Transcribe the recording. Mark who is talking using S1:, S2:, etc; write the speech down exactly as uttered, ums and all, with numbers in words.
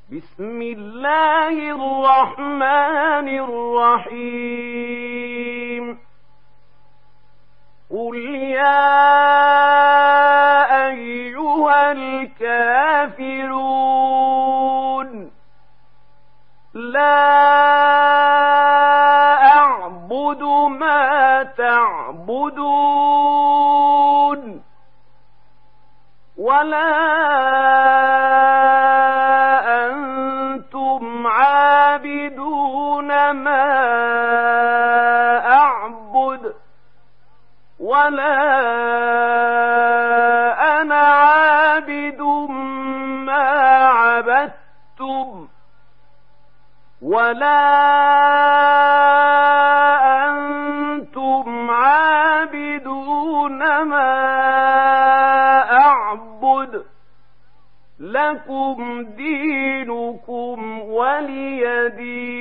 S1: بسم الله الرحمن الرحيم قل يا أيها الكافرون لا أعبد ما تعبدون ولا أنتم عابدون ما أعبد ولا أنا عابد ما عبدتم ولا أنتم عابدون ما أعبد لكم دينكم ولي دين.